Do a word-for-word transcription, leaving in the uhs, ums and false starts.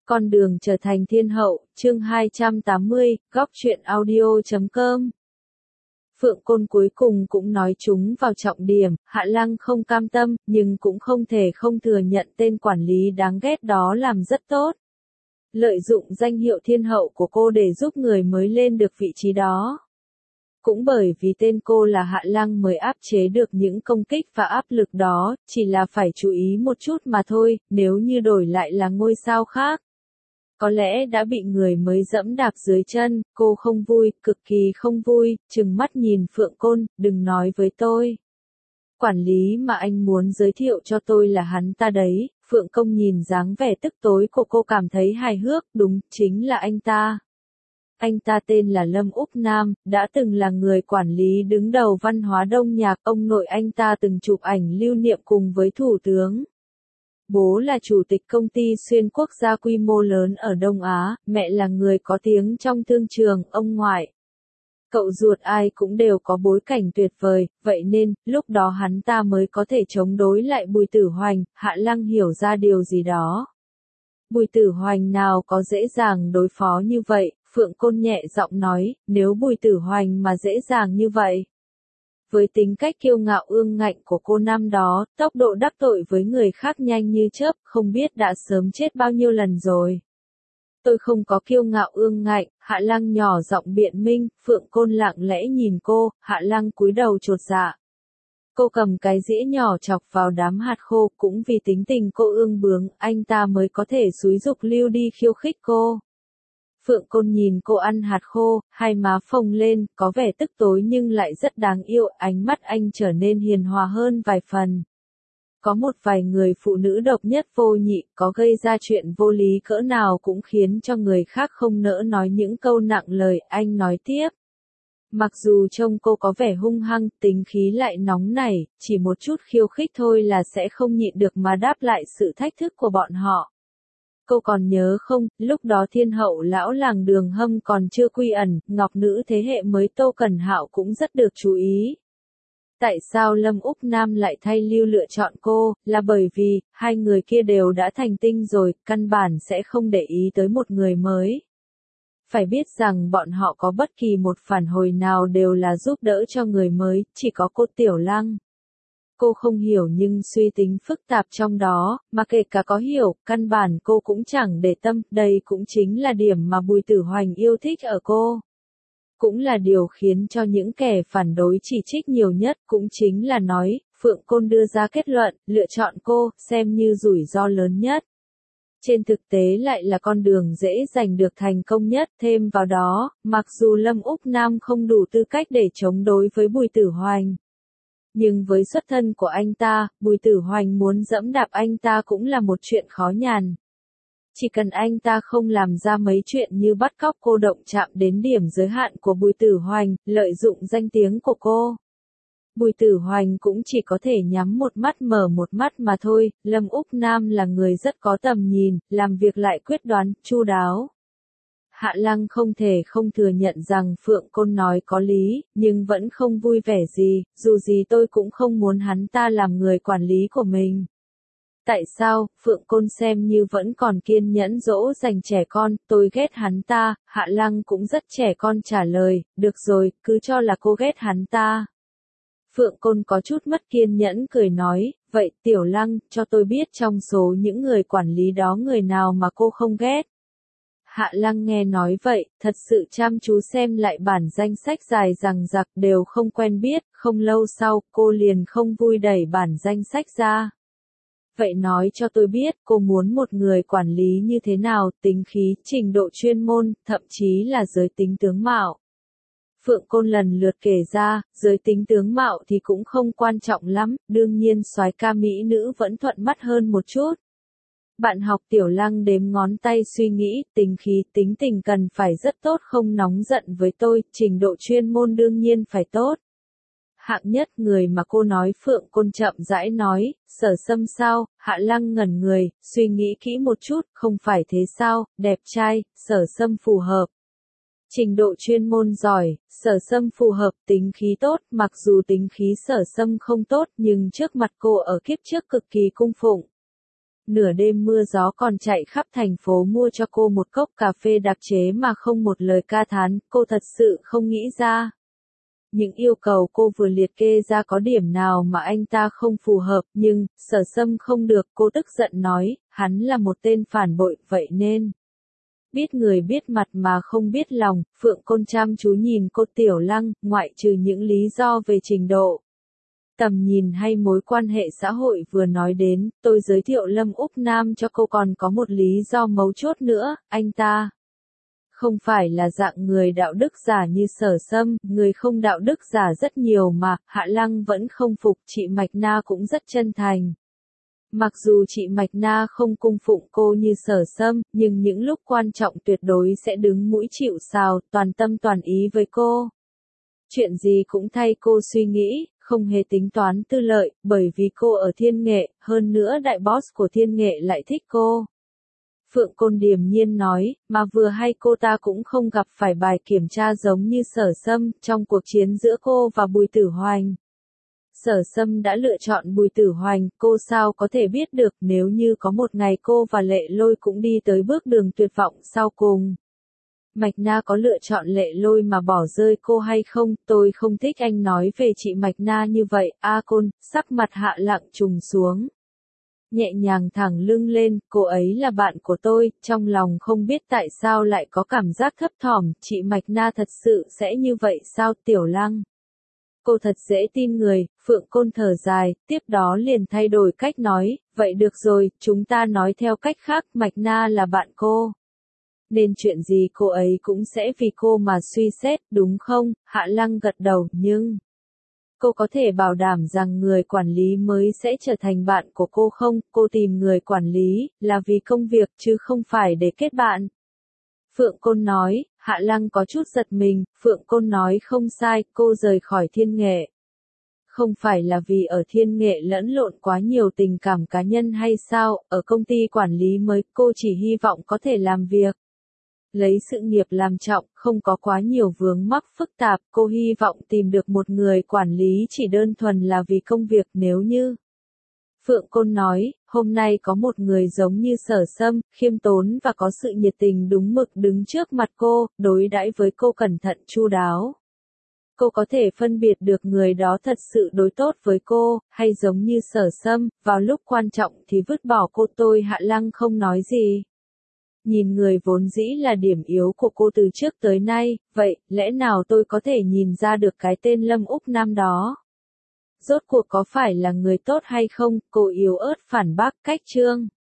Con đường trở thành thiên hậu, chương hai trăm tám mươi, góc truyện audio chấm com. Phượng Côn cuối cùng cũng nói chúng vào trọng điểm, Hạ Lăng không cam tâm, nhưng cũng không thể không thừa nhận tên quản lý đáng ghét đó làm rất tốt. Lợi dụng danh hiệu thiên hậu của cô để giúp người mới lên được vị trí đó. Cũng bởi vì tên cô là Hạ Lăng mới áp chế được những công kích và áp lực đó, chỉ là phải chú ý một chút mà thôi, nếu như đổi lại là ngôi sao khác. Có lẽ đã bị người mới dẫm đạp dưới chân, cô không vui, cực kỳ không vui, trừng mắt nhìn Phượng Côn, đừng nói với tôi. Quản lý mà anh muốn giới thiệu cho tôi là hắn ta đấy, Phượng Công nhìn dáng vẻ tức tối của cô cảm thấy hài hước, đúng, chính là anh ta. Anh ta tên là Lâm Úc Nam, đã từng là người quản lý đứng đầu văn hóa Đông Nhạc, ông nội anh ta từng chụp ảnh lưu niệm cùng với Thủ tướng. Bố là chủ tịch công ty xuyên quốc gia quy mô lớn ở Đông Á, mẹ là người có tiếng trong thương trường, ông ngoại. Cậu ruột ai cũng đều có bối cảnh tuyệt vời, vậy nên, lúc đó hắn ta mới có thể chống đối lại Bùi Tử Hoành, Hạ Lăng hiểu ra điều gì đó. Bùi Tử Hoành nào có dễ dàng đối phó như vậy, Phượng Côn nhẹ giọng nói, nếu Bùi Tử Hoành mà dễ dàng như vậy. Với tính cách kiêu ngạo ương ngạnh của cô năm đó, tốc độ đắc tội với người khác nhanh như chớp, không biết đã sớm chết bao nhiêu lần rồi. Tôi không có kiêu ngạo ương ngạnh, Hạ Lăng nhỏ giọng biện minh, Phượng Côn lặng lẽ nhìn cô, Hạ Lăng cúi đầu chột dạ. Cô cầm cái dĩa nhỏ chọc vào đám hạt khô, cũng vì tính tình cô ương bướng, anh ta mới có thể xúi giục lưu đi khiêu khích cô. Phượng Côn nhìn cô ăn hạt khô, hai má phồng lên, có vẻ tức tối nhưng lại rất đáng yêu, ánh mắt anh trở nên hiền hòa hơn vài phần. Có một vài người phụ nữ độc nhất vô nhị, có gây ra chuyện vô lý cỡ nào cũng khiến cho người khác không nỡ nói những câu nặng lời, anh nói tiếp. Mặc dù trông cô có vẻ hung hăng, tính khí lại nóng nảy, chỉ một chút khiêu khích thôi là sẽ không nhịn được mà đáp lại sự thách thức của bọn họ. Cô còn nhớ không, lúc đó thiên hậu lão làng Đường Hâm còn chưa quy ẩn, ngọc nữ thế hệ mới Tô Cẩn Hạo cũng rất được chú ý. Tại sao Lâm Úc Nam lại thay Lưu lựa chọn cô, là bởi vì, hai người kia đều đã thành tinh rồi, căn bản sẽ không để ý tới một người mới. Phải biết rằng bọn họ có bất kỳ một phản hồi nào đều là giúp đỡ cho người mới, chỉ có cô Tiểu Lăng. Cô không hiểu nhưng suy tính phức tạp trong đó, mà kể cả có hiểu, căn bản cô cũng chẳng để tâm, đây cũng chính là điểm mà Bùi Tử Hoành yêu thích ở cô. Cũng là điều khiến cho những kẻ phản đối chỉ trích nhiều nhất, cũng chính là nói, Phượng Côn đưa ra kết luận, lựa chọn cô, xem như rủi ro lớn nhất. Trên thực tế lại là con đường dễ giành được thành công nhất, thêm vào đó, mặc dù Lâm Úc Nam không đủ tư cách để chống đối với Bùi Tử Hoành. Nhưng với xuất thân của anh ta, Bùi Tử Hoành muốn dẫm đạp anh ta cũng là một chuyện khó nhằn. Chỉ cần anh ta không làm ra mấy chuyện như bắt cóc cô động chạm đến điểm giới hạn của Bùi Tử Hoành, lợi dụng danh tiếng của cô. Bùi Tử Hoành cũng chỉ có thể nhắm một mắt mở một mắt mà thôi, Lâm Úc Nam là người rất có tầm nhìn, làm việc lại quyết đoán, chu đáo. Hạ Lăng không thể không thừa nhận rằng Phượng Côn nói có lý, nhưng vẫn không vui vẻ gì, dù gì tôi cũng không muốn hắn ta làm người quản lý của mình. Tại sao, Phượng Côn xem như vẫn còn kiên nhẫn dỗ dành trẻ con, tôi ghét hắn ta, Hạ Lăng cũng rất trẻ con trả lời, được rồi, cứ cho là cô ghét hắn ta. Phượng Côn có chút mất kiên nhẫn cười nói, vậy Tiểu Lăng, cho tôi biết trong số những người quản lý đó người nào mà cô không ghét. Hạ Lăng nghe nói vậy, thật sự chăm chú xem lại bản danh sách dài rằng rặc đều không quen biết, không lâu sau, cô liền không vui đẩy bản danh sách ra. Vậy nói cho tôi biết, cô muốn một người quản lý như thế nào, tính khí, trình độ chuyên môn, thậm chí là giới tính tướng mạo. Phượng Côn lần lượt kể ra, giới tính tướng mạo thì cũng không quan trọng lắm, đương nhiên soái ca mỹ nữ vẫn thuận mắt hơn một chút. Bạn học Tiểu Lăng đếm ngón tay suy nghĩ, tính khí, tính tình cần phải rất tốt không nóng giận với tôi, trình độ chuyên môn đương nhiên phải tốt. Hạng nhất người mà cô nói Phượng Côn chậm rãi nói, Sở Sâm sao, Hạ Lăng ngẩn người, suy nghĩ kỹ một chút, không phải thế sao, đẹp trai, Sở Sâm phù hợp. Trình độ chuyên môn giỏi, Sở Sâm phù hợp, tính khí tốt, mặc dù tính khí Sở Sâm không tốt nhưng trước mặt cô ở kiếp trước cực kỳ cung phụng. Nửa đêm mưa gió còn chạy khắp thành phố mua cho cô một cốc cà phê đặc chế mà không một lời ca thán, cô thật sự không nghĩ ra. Những yêu cầu cô vừa liệt kê ra có điểm nào mà anh ta không phù hợp, nhưng, Sở Sâm không được, cô tức giận nói, hắn là một tên phản bội, vậy nên. Biết người biết mặt mà không biết lòng, Phượng Côn chăm chú nhìn cô Tiểu Lăng, ngoại trừ những lý do về trình độ, tầm nhìn hay mối quan hệ xã hội vừa nói đến, tôi giới thiệu Lâm Úc Nam cho cô còn có một lý do mấu chốt nữa, anh ta không phải là dạng người đạo đức giả như Sở Sâm, người không đạo đức giả rất nhiều mà, Hạ Lăng vẫn không phục, chị Mạch Na cũng rất chân thành. Mặc dù chị Mạch Na không cung phụng cô như Sở Sâm, nhưng những lúc quan trọng tuyệt đối sẽ đứng mũi chịu sào, toàn tâm toàn ý với cô. Chuyện gì cũng thay cô suy nghĩ, không hề tính toán tư lợi, bởi vì cô ở Thiên Nghệ, hơn nữa đại boss của Thiên Nghệ lại thích cô. Phượng Côn điềm nhiên nói, mà vừa hay cô ta cũng không gặp phải bài kiểm tra giống như Sở Sâm, trong cuộc chiến giữa cô và Bùi Tử Hoành. Sở Sâm đã lựa chọn Bùi Tử Hoành, cô sao có thể biết được nếu như có một ngày cô và Lệ Lôi cũng đi tới bước đường tuyệt vọng sau cùng. Mạch Na có lựa chọn Lệ Lôi mà bỏ rơi cô hay không, tôi không thích anh nói về chị Mạch Na như vậy, A Côn, sắc mặt Hạ Lặng trùng xuống. Nhẹ nhàng thẳng lưng lên, cô ấy là bạn của tôi, trong lòng không biết tại sao lại có cảm giác thấp thỏm, chị Mạch Na thật sự sẽ như vậy sao Tiểu Lăng? Cô thật dễ tin người, Phượng Côn thở dài, tiếp đó liền thay đổi cách nói, vậy được rồi, chúng ta nói theo cách khác, Mạch Na là bạn cô. Nên chuyện gì cô ấy cũng sẽ vì cô mà suy xét, đúng không? Hạ Lăng gật đầu, nhưng cô có thể bảo đảm rằng người quản lý mới sẽ trở thành bạn của cô không? Cô tìm người quản lý, là vì công việc chứ không phải để kết bạn. Phượng Côn nói, Hạ Lăng có chút giật mình, Phượng Côn nói không sai, cô rời khỏi Thiên Nghệ. Không phải là vì ở Thiên Nghệ lẫn lộn quá nhiều tình cảm cá nhân hay sao, ở công ty quản lý mới, cô chỉ hy vọng có thể làm việc. Lấy sự nghiệp làm trọng, không có quá nhiều vướng mắc phức tạp, cô hy vọng tìm được một người quản lý chỉ đơn thuần là vì công việc nếu như. Phượng Côn nói, hôm nay có một người giống như Sở Sâm, khiêm tốn và có sự nhiệt tình đúng mực đứng trước mặt cô, đối đãi với cô cẩn thận chu đáo. Cô có thể phân biệt được người đó thật sự đối tốt với cô, hay giống như Sở Sâm, vào lúc quan trọng thì vứt bỏ cô. Tôi Hạ Lăng không nói gì. Nhìn người vốn dĩ là điểm yếu của cô từ trước tới nay, vậy, lẽ nào tôi có thể nhìn ra được cái tên Lâm Úc Nam đó? Rốt cuộc có phải là người tốt hay không? Cô yếu ớt phản bác cách chương.